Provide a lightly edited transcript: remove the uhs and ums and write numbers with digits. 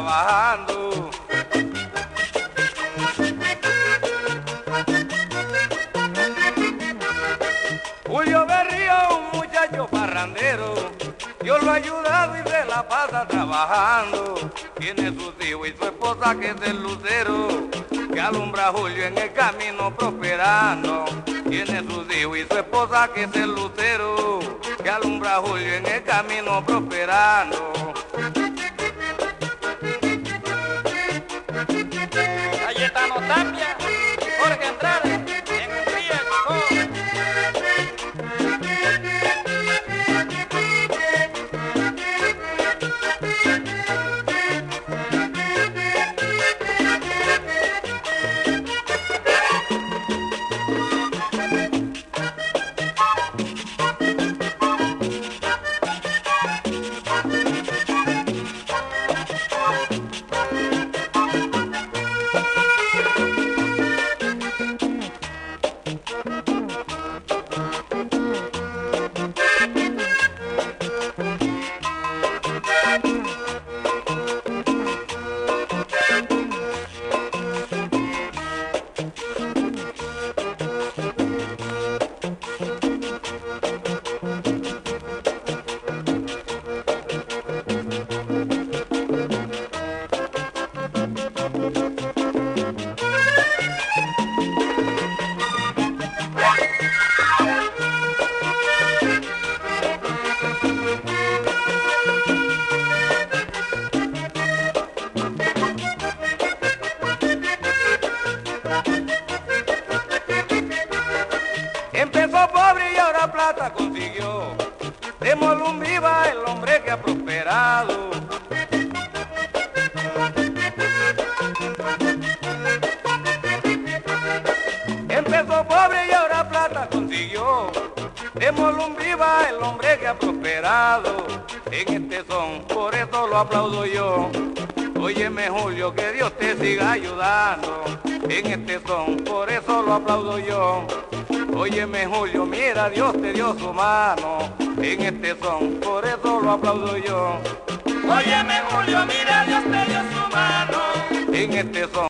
trabajando. Julio Berrío, un muchacho parrandero, Dios lo ha ayudado y se la pasa trabajando. Tiene sus hijos y su esposa que es el lucero, que alumbra a Julio en el camino prosperando. Tiene sus hijos y su esposa que es el lucero, que alumbra a Julio en el camino prosperando. Cayetano Tapia y Jorge Andrade en Hungría, Chocó. Empezó pobre y ahora plata consiguió. Démosle un viva el hombre que ha prosperado. Empezó pobre y ahora plata consiguió. Démosle un viva el hombre que ha prosperado. En este son, por eso lo aplaudo yo. Óyeme Julio, que Dios te siga ayudando. En este son, por eso lo aplaudo yo. Óyeme Julio, mira, Dios te dio su mano. En este son, por eso lo aplaudo yo. Óyeme Julio, mira, Dios te dio su mano. En este son.